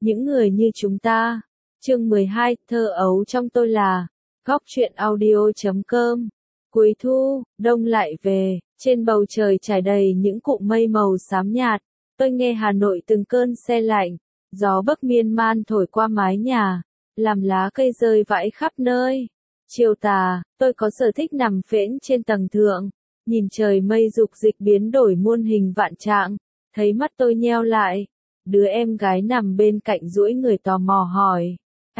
những người như chúng ta. Chương 12, thơ ấu trong tôi là. Góc truyện audio.com. Cuối thu, đông lại về, trên bầu trời trải đầy những cụm mây màu xám nhạt. Tôi nghe Hà Nội từng cơn se lạnh, gió bấc miên man thổi qua mái nhà, làm lá cây rơi vãi khắp nơi. Chiều tà, tôi có sở thích nằm phễnh trên tầng thượng, nhìn trời mây dục dịch biến đổi muôn hình vạn trạng, thấy mắt tôi nheo lại. Đứa em gái nằm bên cạnh duỗi người tò mò hỏi,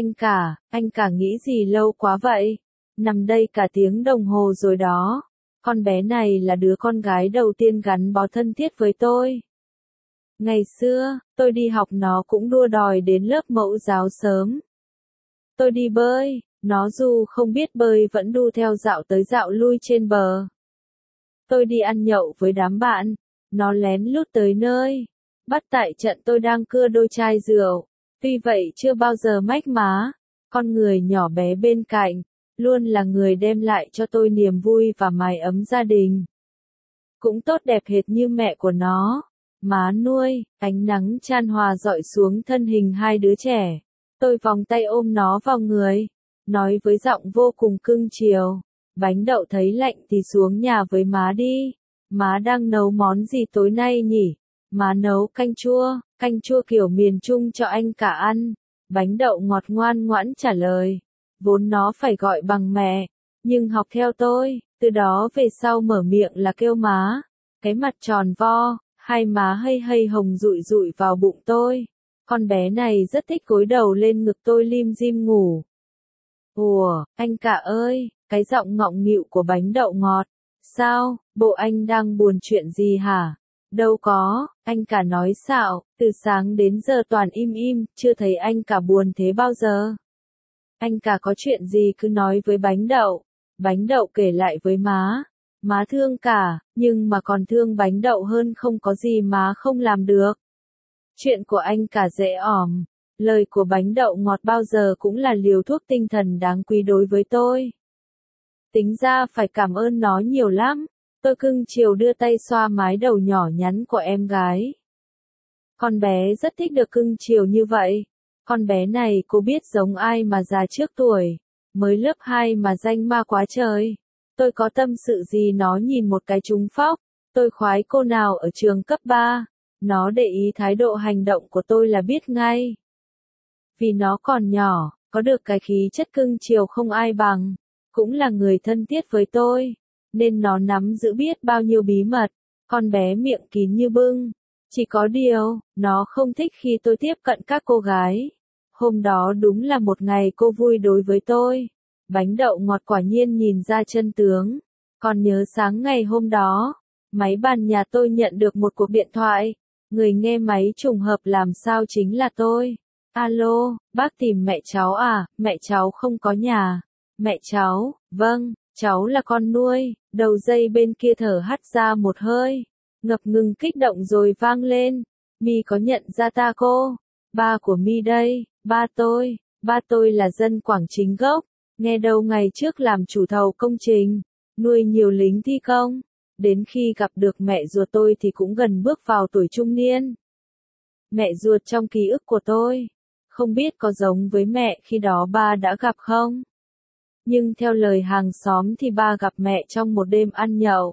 anh cả nghĩ gì lâu quá vậy? Nằm đây cả tiếng đồng hồ rồi đó. Con bé này là đứa con gái đầu tiên gắn bó thân thiết với tôi. Ngày xưa, tôi đi học nó cũng đua đòi đến lớp mẫu giáo sớm. Tôi đi bơi, nó dù không biết bơi vẫn đu theo dạo tới dạo lui trên bờ. Tôi đi ăn nhậu với đám bạn, nó lén lút tới nơi. Bắt tại trận tôi đang cưa đôi chai rượu, tuy vậy chưa bao giờ mách má. Con người nhỏ bé bên cạnh, luôn là người đem lại cho tôi niềm vui và mái ấm gia đình. Cũng tốt đẹp hệt như mẹ của nó. Má nuôi, ánh nắng chan hòa dọi xuống thân hình hai đứa trẻ. Tôi vòng tay ôm nó vào người, nói với giọng vô cùng cưng chiều. Bánh đậu thấy lạnh thì xuống nhà với má đi. Má đang nấu món gì tối nay nhỉ? Má nấu canh chua kiểu miền Trung cho anh cả ăn. Bánh đậu ngọt ngoan ngoãn trả lời. Vốn nó phải gọi bằng mẹ, nhưng học theo tôi, từ đó về sau mở miệng là kêu má. Cái mặt tròn vo, hai má hây hây hồng rụi rụi vào bụng tôi. Con bé này rất thích gối đầu lên ngực tôi lim dim ngủ. Ủa, anh cả ơi, cái giọng ngọng nghịu của bánh đậu ngọt. Sao, bộ anh đang buồn chuyện gì hả? Đâu có, anh cả nói xạo, từ sáng đến giờ toàn im im, chưa thấy anh cả buồn thế bao giờ. Anh cả có chuyện gì cứ nói với bánh đậu. Bánh đậu kể lại với má. Má thương cả, nhưng mà còn thương bánh đậu hơn, không có gì má không làm được. Chuyện của anh cả dễ ỏm. Lời của bánh đậu ngọt bao giờ cũng là liều thuốc tinh thần đáng quý đối với tôi. Tính ra phải cảm ơn nó nhiều lắm. Tôi cưng chiều đưa tay xoa mái đầu nhỏ nhắn của em gái. Con bé rất thích được cưng chiều như vậy. Con bé này cô biết giống ai mà già trước tuổi. Mới lớp 2 mà danh ma quá trời. Tôi có tâm sự gì nó nhìn một cái trúng phóc. Tôi khoái cô nào ở trường cấp 3. Nó để ý thái độ hành động của tôi là biết ngay. Vì nó còn nhỏ, có được cái khí chất cưng chiều không ai bằng. Cũng là người thân thiết với tôi. Nên nó nắm giữ biết bao nhiêu bí mật. Con bé miệng kín như bưng. Chỉ có điều, nó không thích khi tôi tiếp cận các cô gái. Hôm đó đúng là một ngày cô vui đối với tôi. Bánh đậu ngọt quả nhiên nhìn ra chân tướng. Còn nhớ sáng ngày hôm đó, máy bàn nhà tôi nhận được một cuộc điện thoại. Người nghe máy trùng hợp làm sao chính là tôi. Alo, bác tìm mẹ cháu à? Mẹ cháu không có nhà. Mẹ cháu, vâng, cháu là con nuôi. Đầu dây bên kia thở hắt ra một hơi. Ngập ngừng kích động rồi vang lên. Mi có nhận ra ta cô? Ba của Mi đây, ba tôi là dân Quảng Chính gốc. Nghe đâu ngày trước làm chủ thầu công trình, nuôi nhiều lính thi công. Đến khi gặp được mẹ ruột tôi thì cũng gần bước vào tuổi trung niên. Mẹ ruột trong ký ức của tôi, không biết có giống với mẹ khi đó ba đã gặp không? Nhưng theo lời hàng xóm thì ba gặp mẹ trong một đêm ăn nhậu.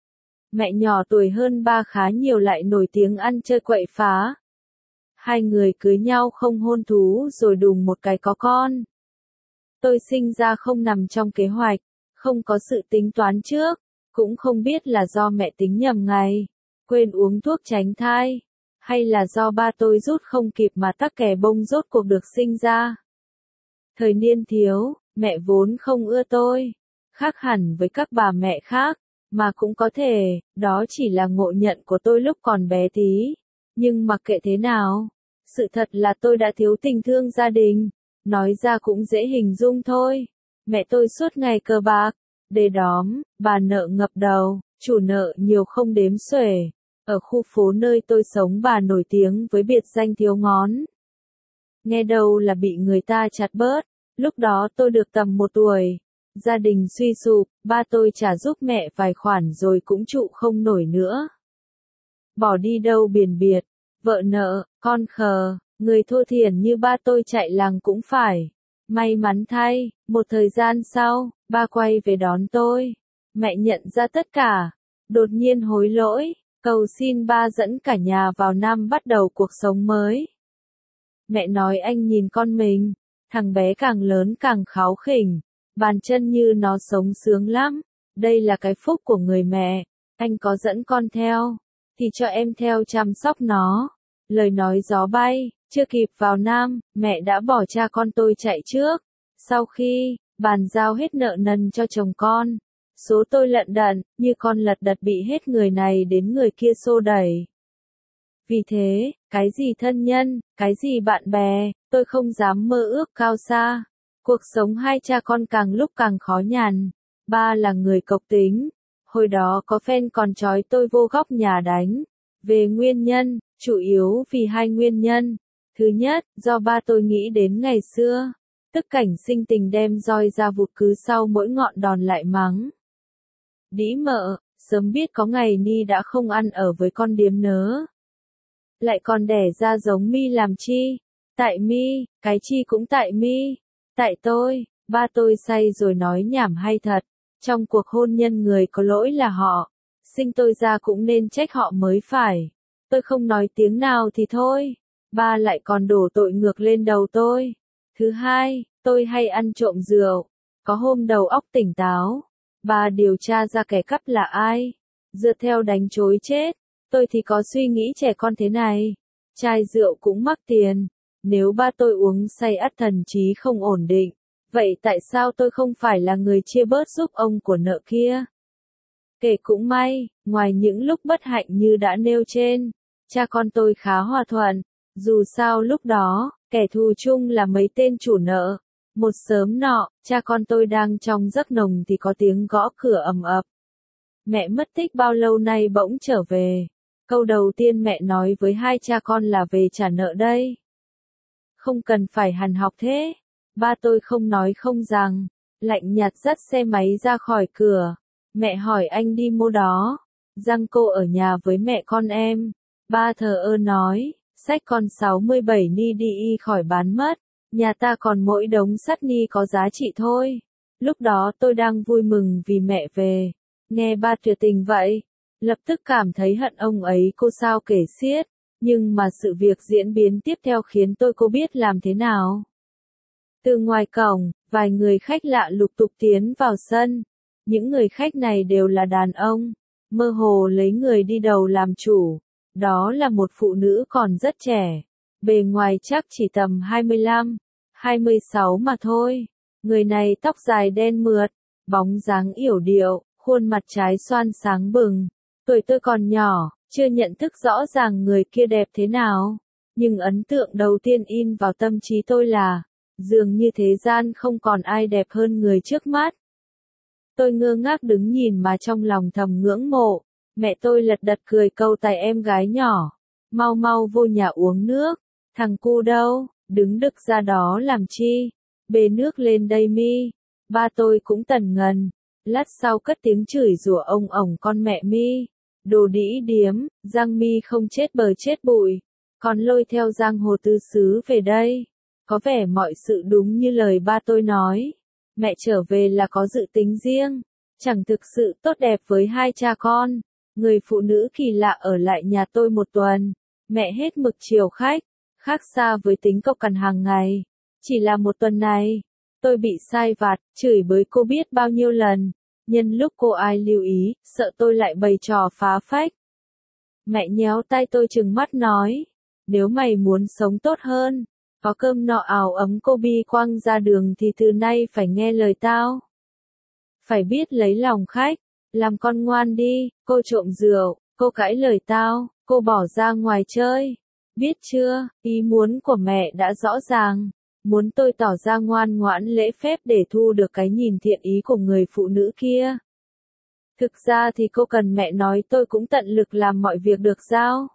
Mẹ nhỏ tuổi hơn ba khá nhiều lại nổi tiếng ăn chơi quậy phá. Hai người cưới nhau không hôn thú rồi đùng một cái có con. Tôi sinh ra không nằm trong kế hoạch, không có sự tính toán trước, cũng không biết là do mẹ tính nhầm ngày, quên uống thuốc tránh thai, hay là do ba tôi rút không kịp mà tắc kè bông rốt cuộc được sinh ra. Thời niên thiếu, mẹ vốn không ưa tôi, khác hẳn với các bà mẹ khác, mà cũng có thể, đó chỉ là ngộ nhận của tôi lúc còn bé tí. Nhưng mặc kệ thế nào, sự thật là tôi đã thiếu tình thương gia đình. Nói ra cũng dễ hình dung thôi. Mẹ tôi suốt ngày cờ bạc, đề đóm, bà nợ ngập đầu, chủ nợ nhiều không đếm xuể. Ở khu phố nơi tôi sống bà nổi tiếng với biệt danh thiếu ngón. Nghe đâu là bị người ta chặt bớt. Lúc đó tôi được tầm 1 tuổi. Gia đình suy sụp, ba tôi trả giúp mẹ vài khoản rồi cũng trụ không nổi nữa. Bỏ đi đâu biển biệt, vợ nợ, con khờ, Người thô thiển như ba tôi chạy làng cũng phải. May mắn thay, một thời gian sau, ba quay về đón tôi. Mẹ nhận ra tất cả, đột nhiên hối lỗi, cầu xin ba dẫn cả nhà vào Nam bắt đầu cuộc sống mới. Mẹ nói anh nhìn con mình, thằng bé càng lớn càng kháu khỉnh, bàn chân như nó sống sướng lắm. Đây là cái phúc của người mẹ, anh có dẫn con theo, thì cho em theo chăm sóc nó. Lời nói gió bay, chưa kịp vào Nam, mẹ đã bỏ cha con tôi chạy trước. Sau khi bàn giao hết nợ nần cho chồng con, số tôi lận đận, như con lật đật bị hết người này đến người kia xô đẩy. Vì thế, cái gì thân nhân, cái gì bạn bè, tôi không dám mơ ước cao xa. Cuộc sống hai cha con càng lúc càng khó nhằn. Ba là người cộc tính. Hồi đó có fan còn trói tôi vô góc nhà đánh. Về nguyên nhân, chủ yếu vì hai nguyên nhân. Thứ nhất, do ba tôi nghĩ đến ngày xưa. Tức cảnh sinh tình đem roi ra vụt cứ sau mỗi ngọn đòn lại mắng. Đĩ mợ, sớm biết có ngày ni đã không ăn ở với con điếm nớ. Lại còn đẻ ra giống mi làm chi? Tại mi, cái chi cũng tại mi. Tại tôi, ba tôi say rồi nói nhảm hay thật. Trong cuộc hôn nhân người có lỗi là họ. Sinh tôi ra cũng nên trách họ mới phải. Tôi không nói tiếng nào thì thôi. Ba lại còn đổ tội ngược lên đầu tôi. Thứ hai, tôi hay ăn trộm rượu. Có hôm đầu óc tỉnh táo. Ba điều tra ra kẻ cắp là ai. Dựa theo đánh trối chết. Tôi thì có suy nghĩ trẻ con thế này. Chai rượu cũng mắc tiền. Nếu ba tôi uống say ắt thần trí không ổn định. Vậy tại sao tôi không phải là người chia bớt giúp ông của nợ kia? Kể cũng may, ngoài những lúc bất hạnh như đã nêu trên, cha con tôi khá hòa thuận. Dù sao lúc đó, kẻ thù chung là mấy tên chủ nợ. Một sớm nọ, cha con tôi đang trong giấc nồng thì có tiếng gõ cửa ầm ập. Mẹ mất tích bao lâu nay bỗng trở về. Câu đầu tiên mẹ nói với hai cha con là về trả nợ đây. Không cần phải hằn học thế. Ba tôi không nói không rằng, lạnh nhạt dắt xe máy ra khỏi cửa. Mẹ hỏi anh đi mua đó. Giang cô ở nhà với mẹ con em. Ba thờ ơ nói, xách con 67 ni đi khỏi bán mất. Nhà ta còn mỗi đống sắt ni có giá trị thôi. Lúc đó tôi đang vui mừng vì mẹ về. Nghe ba tuyệt tình vậy. Lập tức cảm thấy hận ông ấy cô sao kể xiết. Nhưng mà sự việc diễn biến tiếp theo khiến tôi cô biết làm thế nào. Từ ngoài cổng, vài người khách lạ lục tục tiến vào sân. Những người khách này đều là đàn ông. Mơ hồ lấy người đi đầu làm chủ. Đó là một phụ nữ còn rất trẻ. Bề ngoài chắc chỉ tầm 25, 26 mà thôi. Người này tóc dài đen mượt, bóng dáng yểu điệu, khuôn mặt trái xoan sáng bừng. Tuổi tôi còn nhỏ, chưa nhận thức rõ ràng người kia đẹp thế nào. Nhưng ấn tượng đầu tiên in vào tâm trí tôi là, dường như thế gian không còn ai đẹp hơn người trước mắt. Tôi ngơ ngác đứng nhìn mà trong lòng thầm ngưỡng mộ. Mẹ tôi lật đật cười câu tài em gái nhỏ. Mau mau vô nhà uống nước. Thằng cu đâu, đứng đực ra đó làm chi? Bê nước lên đây mi. Ba tôi cũng tần ngần. Lát sau cất tiếng chửi rủa ông ổng con mẹ mi. Đồ đĩ điếm, Giang mi không chết bờ chết bụi. Còn lôi theo giang hồ tứ xứ về đây. Có vẻ mọi sự đúng như lời ba tôi nói. Mẹ trở về là có dự tính riêng. Chẳng thực sự tốt đẹp với hai cha con. Người phụ nữ kỳ lạ ở lại nhà tôi một tuần. Mẹ hết mực chiều khách. Khác xa với tính cộc cằn hàng ngày. Chỉ là một tuần này, tôi bị sai vặt, chửi bới cô biết bao nhiêu lần. Nhân lúc cô ai lưu ý, sợ tôi lại bày trò phá phách. Mẹ nhéo tay tôi trừng mắt nói. Nếu mày muốn sống tốt hơn, có cơm nọ áo ấm cô bi quăng ra đường thì từ nay phải nghe lời tao. Phải biết lấy lòng khách, làm con ngoan đi, cô trộm rượu, cô cãi lời tao, cô bỏ ra ngoài chơi. Biết chưa, ý muốn của mẹ đã rõ ràng. Muốn tôi tỏ ra ngoan ngoãn lễ phép để thu được cái nhìn thiện ý của người phụ nữ kia. Thực ra thì cô cần mẹ nói tôi cũng tận lực làm mọi việc được giao.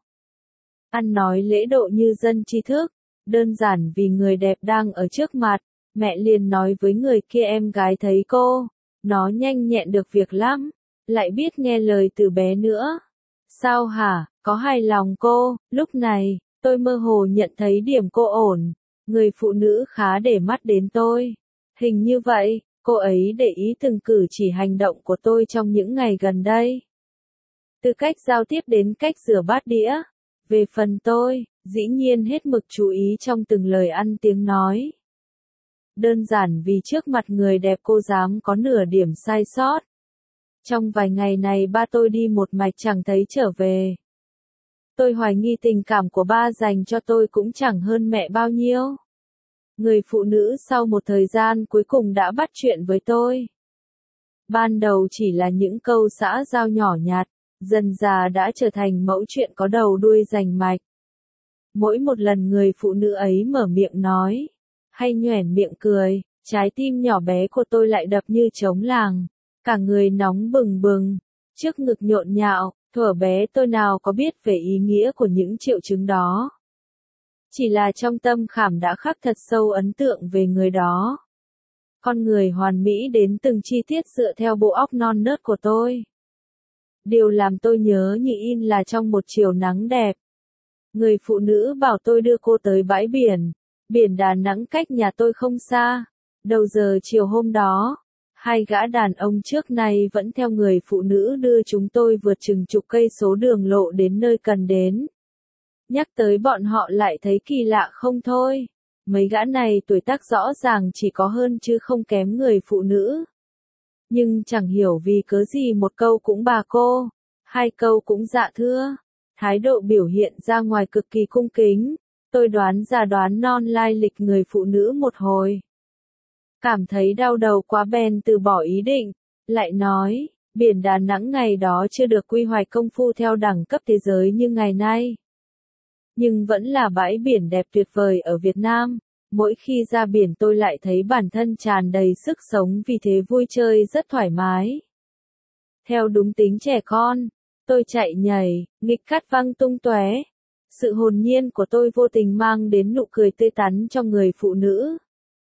Ăn nói lễ độ như dân tri thức. Đơn giản vì người đẹp đang ở trước mặt. Mẹ liền nói với người kia em gái thấy cô. Nó nhanh nhẹn được việc lắm. Lại biết nghe lời từ bé nữa. Sao hả, có hài lòng cô? Lúc này, Tôi mơ hồ nhận thấy điểm cô ổn, người phụ nữ khá để mắt đến tôi. Hình như vậy, cô ấy để ý từng cử chỉ hành động của tôi trong những ngày gần đây. Từ cách giao tiếp đến cách rửa bát đĩa. Về phần tôi, dĩ nhiên hết mực chú ý trong từng lời ăn tiếng nói. Đơn giản vì trước mặt người đẹp cô dám có nửa điểm sai sót. Trong vài ngày này ba tôi đi một mạch chẳng thấy trở về. Tôi hoài nghi tình cảm của ba dành cho tôi cũng chẳng hơn mẹ bao nhiêu. Người phụ nữ sau một thời gian cuối cùng đã bắt chuyện với tôi. Ban đầu chỉ là những câu xã giao nhỏ nhặt, dần dà đã trở thành mẫu chuyện có đầu đuôi rành mạch. Mỗi một lần người phụ nữ ấy mở miệng nói, hay nhoẻn miệng cười, trái tim nhỏ bé của tôi lại đập như trống làng, cả người nóng bừng bừng, trước ngực nhộn nhạo, thuở bé tôi nào có biết về ý nghĩa của những triệu chứng đó. Chỉ là trong tâm khảm đã khắc thật sâu ấn tượng về người đó. Con người hoàn mỹ đến từng chi tiết dựa theo bộ óc non nớt của tôi. Điều làm tôi nhớ như in là trong một chiều nắng đẹp. Người phụ nữ bảo tôi đưa cô tới bãi biển. Biển Đà Nẵng cách nhà tôi không xa. Đầu giờ chiều hôm đó, hai gã đàn ông trước nay vẫn theo người phụ nữ đưa chúng tôi vượt chừng chục cây số đường lộ đến nơi cần đến. Nhắc tới bọn họ lại thấy kỳ lạ không thôi. Mấy gã này tuổi tác rõ ràng chỉ có hơn chứ không kém người phụ nữ. Nhưng chẳng hiểu vì cớ gì một câu cũng bà cô, hai câu cũng dạ thưa. Thái độ biểu hiện ra ngoài cực kỳ cung kính. Tôi đoán ra đoán non lai lịch người phụ nữ một hồi. Cảm thấy đau đầu quá bèn từ bỏ ý định. Lại nói, biển Đà Nẵng ngày đó chưa được quy hoạch công phu theo đẳng cấp thế giới như ngày nay. Nhưng vẫn là bãi biển đẹp tuyệt vời ở Việt Nam. Mỗi khi ra biển tôi lại thấy bản thân tràn đầy sức sống vì thế vui chơi rất thoải mái. Theo đúng tính trẻ con, tôi chạy nhảy, nghịch cắt văng tung tóe. Sự hồn nhiên của tôi vô tình mang đến nụ cười tươi tắn trong người phụ nữ.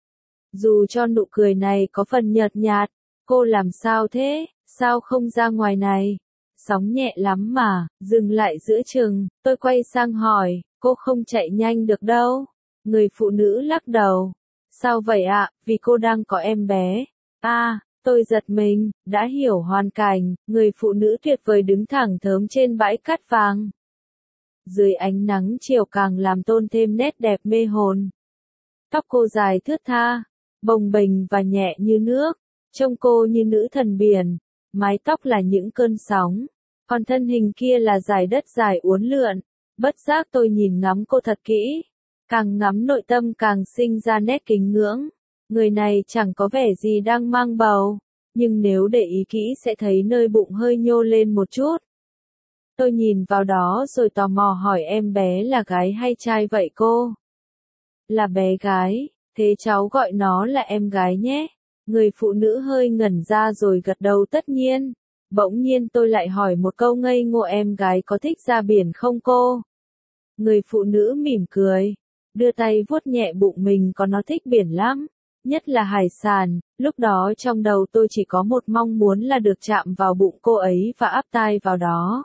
Dù cho nụ cười này có phần nhợt nhạt, cô làm sao thế, sao không ra ngoài này? Sóng nhẹ lắm mà, dừng lại giữa chừng, tôi quay sang hỏi, cô không chạy nhanh được đâu. Người phụ nữ lắc đầu. Sao vậy ạ, vì cô đang có em bé. Tôi giật mình, đã hiểu hoàn cảnh, người phụ nữ tuyệt vời đứng thẳng thớm trên bãi cát vàng. Dưới ánh nắng chiều càng làm tôn thêm nét đẹp mê hồn. Tóc cô dài thướt tha, bồng bềnh và nhẹ như nước, trông cô như nữ thần biển, mái tóc là những cơn sóng, còn thân hình kia là dải đất dài uốn lượn. Bất giác tôi nhìn ngắm cô thật kỹ, càng ngắm nội tâm càng sinh ra nét kính ngưỡng. Người này chẳng có vẻ gì đang mang bầu, nhưng nếu để ý kỹ sẽ thấy nơi bụng hơi nhô lên một chút. Tôi nhìn vào đó rồi tò mò hỏi em bé là gái hay trai vậy cô? Là bé gái, thế cháu gọi nó là em gái nhé. Người phụ nữ hơi ngẩn ra rồi gật đầu tất nhiên. Bỗng nhiên tôi lại hỏi một câu ngây ngô em gái có thích ra biển không cô? Người phụ nữ mỉm cười, đưa tay vuốt nhẹ bụng mình có nó thích biển lắm, nhất là hải sản. Lúc đó trong đầu tôi chỉ có một mong muốn là được chạm vào bụng cô ấy và áp tai vào đó.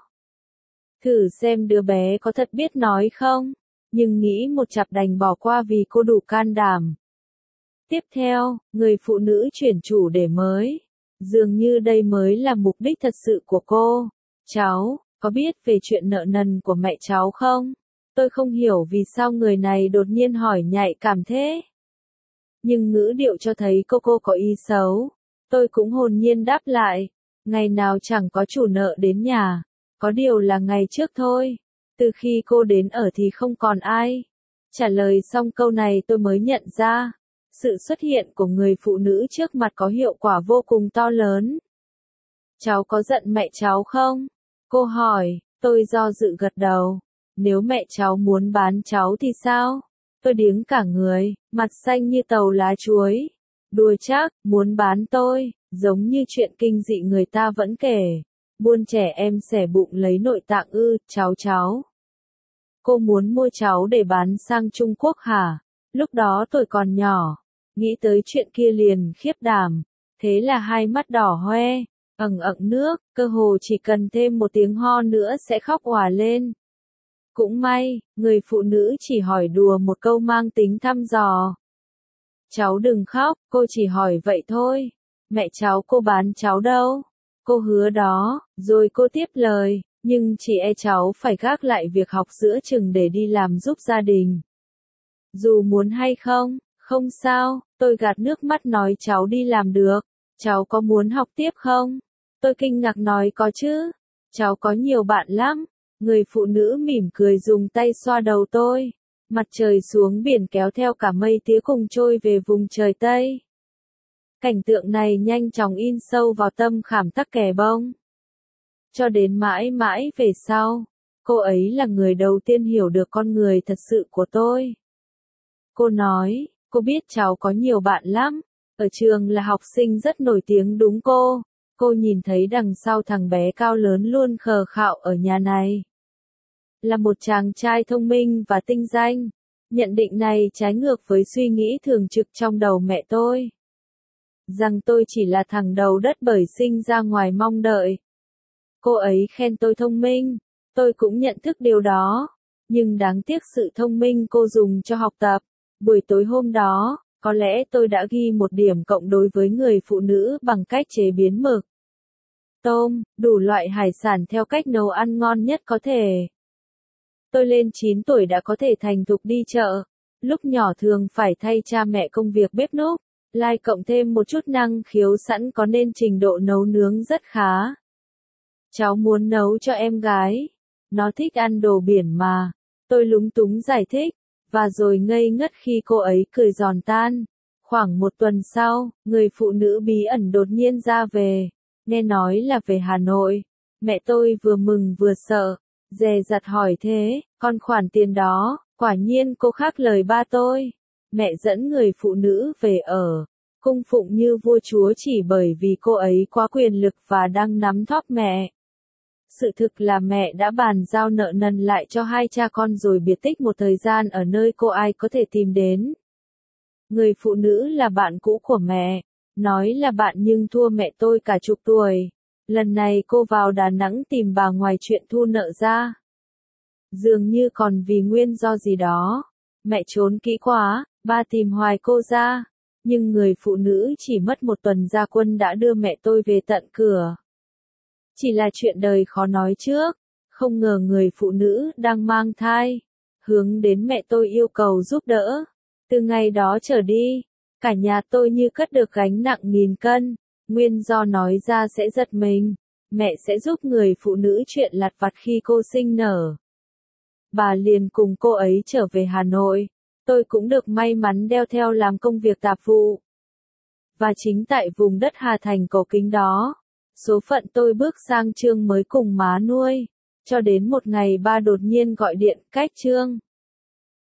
Thử xem đứa bé có thật biết nói không, nhưng nghĩ một chặp đành bỏ qua vì cô đủ can đảm. Tiếp theo, người phụ nữ chuyển chủ đề mới. Dường như đây mới là mục đích thật sự của cô. Cháu, có biết về chuyện nợ nần của mẹ cháu không? Tôi không hiểu vì sao người này đột nhiên hỏi nhạy cảm thế. Nhưng ngữ điệu cho thấy cô có ý xấu. Tôi cũng hồn nhiên đáp lại. Ngày nào chẳng có chủ nợ đến nhà. Có điều là ngày trước thôi. Từ khi cô đến ở thì không còn ai. Trả lời xong câu này tôi mới nhận ra. Sự xuất hiện của người phụ nữ trước mặt có hiệu quả vô cùng to lớn. Cháu có giận mẹ cháu không? Cô hỏi, tôi do dự gật đầu. Nếu mẹ cháu muốn bán cháu thì sao? Tôi điếng cả người, mặt xanh như tàu lá chuối. Đùa chắc, muốn bán tôi, giống như chuyện kinh dị người ta vẫn kể. Buôn trẻ em xẻ bụng lấy nội tạng ư, cháu. Cô muốn mua cháu để bán sang Trung Quốc hả? Lúc đó tôi còn nhỏ. Nghĩ tới chuyện kia liền khiếp đảm. Thế là hai mắt đỏ hoe, ẩn ẩn nước, cơ hồ chỉ cần thêm một tiếng ho nữa sẽ khóc òa lên. Cũng may, người phụ nữ chỉ hỏi đùa một câu mang tính thăm dò. Cháu đừng khóc, cô chỉ hỏi vậy thôi. Mẹ cháu cô bán cháu đâu? Cô hứa đó, rồi cô tiếp lời, nhưng chị e cháu phải gác lại việc học giữa chừng để đi làm giúp gia đình. Dù muốn hay không, không sao, tôi gạt nước mắt nói cháu đi làm được. Cháu có muốn học tiếp không? Tôi kinh ngạc nói có chứ. Cháu có nhiều bạn lắm. Người phụ nữ mỉm cười dùng tay xoa đầu tôi. Mặt trời xuống biển kéo theo cả mây tía cùng trôi về vùng trời Tây. Cảnh tượng này nhanh chóng in sâu vào tâm khảm tắc kè bông. Cho đến mãi mãi về sau, cô ấy là người đầu tiên hiểu được con người thật sự của tôi. Cô nói, cô biết cháu có nhiều bạn lắm, ở trường là học sinh rất nổi tiếng đúng cô. Cô nhìn thấy đằng sau thằng bé cao lớn luôn khờ khạo ở nhà này. Là một chàng trai thông minh và tinh danh. Nhận định này trái ngược với suy nghĩ thường trực trong đầu mẹ tôi. Rằng tôi chỉ là thằng đầu đất bởi sinh ra ngoài mong đợi. Cô ấy khen tôi thông minh, tôi cũng nhận thức điều đó. Nhưng đáng tiếc sự thông minh cô dùng cho học tập. Buổi tối hôm đó, có lẽ tôi đã ghi một điểm cộng đối với người phụ nữ bằng cách chế biến mực, tôm, đủ loại hải sản theo cách nấu ăn ngon nhất có thể. Tôi lên 9 tuổi đã có thể thành thục đi chợ. Lúc nhỏ thường phải thay cha mẹ công việc bếp núc. Lai cộng thêm một chút năng khiếu sẵn có nên trình độ nấu nướng rất khá. Cháu muốn nấu cho em gái. Nó thích ăn đồ biển mà. Tôi lúng túng giải thích. Và rồi ngây ngất khi cô ấy cười giòn tan. Khoảng một tuần sau, người phụ nữ bí ẩn đột nhiên ra về. Nghe nói là về Hà Nội. Mẹ tôi vừa mừng vừa sợ. Dè dặt hỏi thế, con khoản tiền đó, quả nhiên cô khác lời ba tôi. Mẹ dẫn người phụ nữ về ở, cung phụng như vua chúa chỉ bởi vì cô ấy quá quyền lực và đang nắm thóp mẹ. Sự thực là mẹ đã bàn giao nợ nần lại cho hai cha con rồi biệt tích một thời gian ở nơi cô ai có thể tìm đến. Người phụ nữ là bạn cũ của mẹ, nói là bạn nhưng thua mẹ tôi cả chục tuổi. Lần này cô vào Đà Nẵng tìm bà ngoài chuyện thu nợ ra. Dường như còn vì nguyên do gì đó. Mẹ trốn kỹ quá, ba tìm hoài cô ra. Nhưng người phụ nữ chỉ mất một tuần ra quân đã đưa mẹ tôi về tận cửa. Chỉ là chuyện đời khó nói trước. Không ngờ người phụ nữ đang mang thai. Hướng đến mẹ tôi yêu cầu giúp đỡ. Từ ngày đó trở đi, cả nhà tôi như cất được gánh nặng 1000 cân. Nguyên do nói ra sẽ giật mình. Mẹ sẽ giúp người phụ nữ chuyện lặt vặt khi cô sinh nở. Bà liền cùng cô ấy trở về Hà Nội. Tôi cũng được may mắn đeo theo làm công việc tạp vụ. Và chính tại vùng đất Hà Thành cổ kính đó, số phận tôi bước sang chương mới cùng má nuôi. Cho đến một ngày ba đột nhiên gọi điện, cách Trương.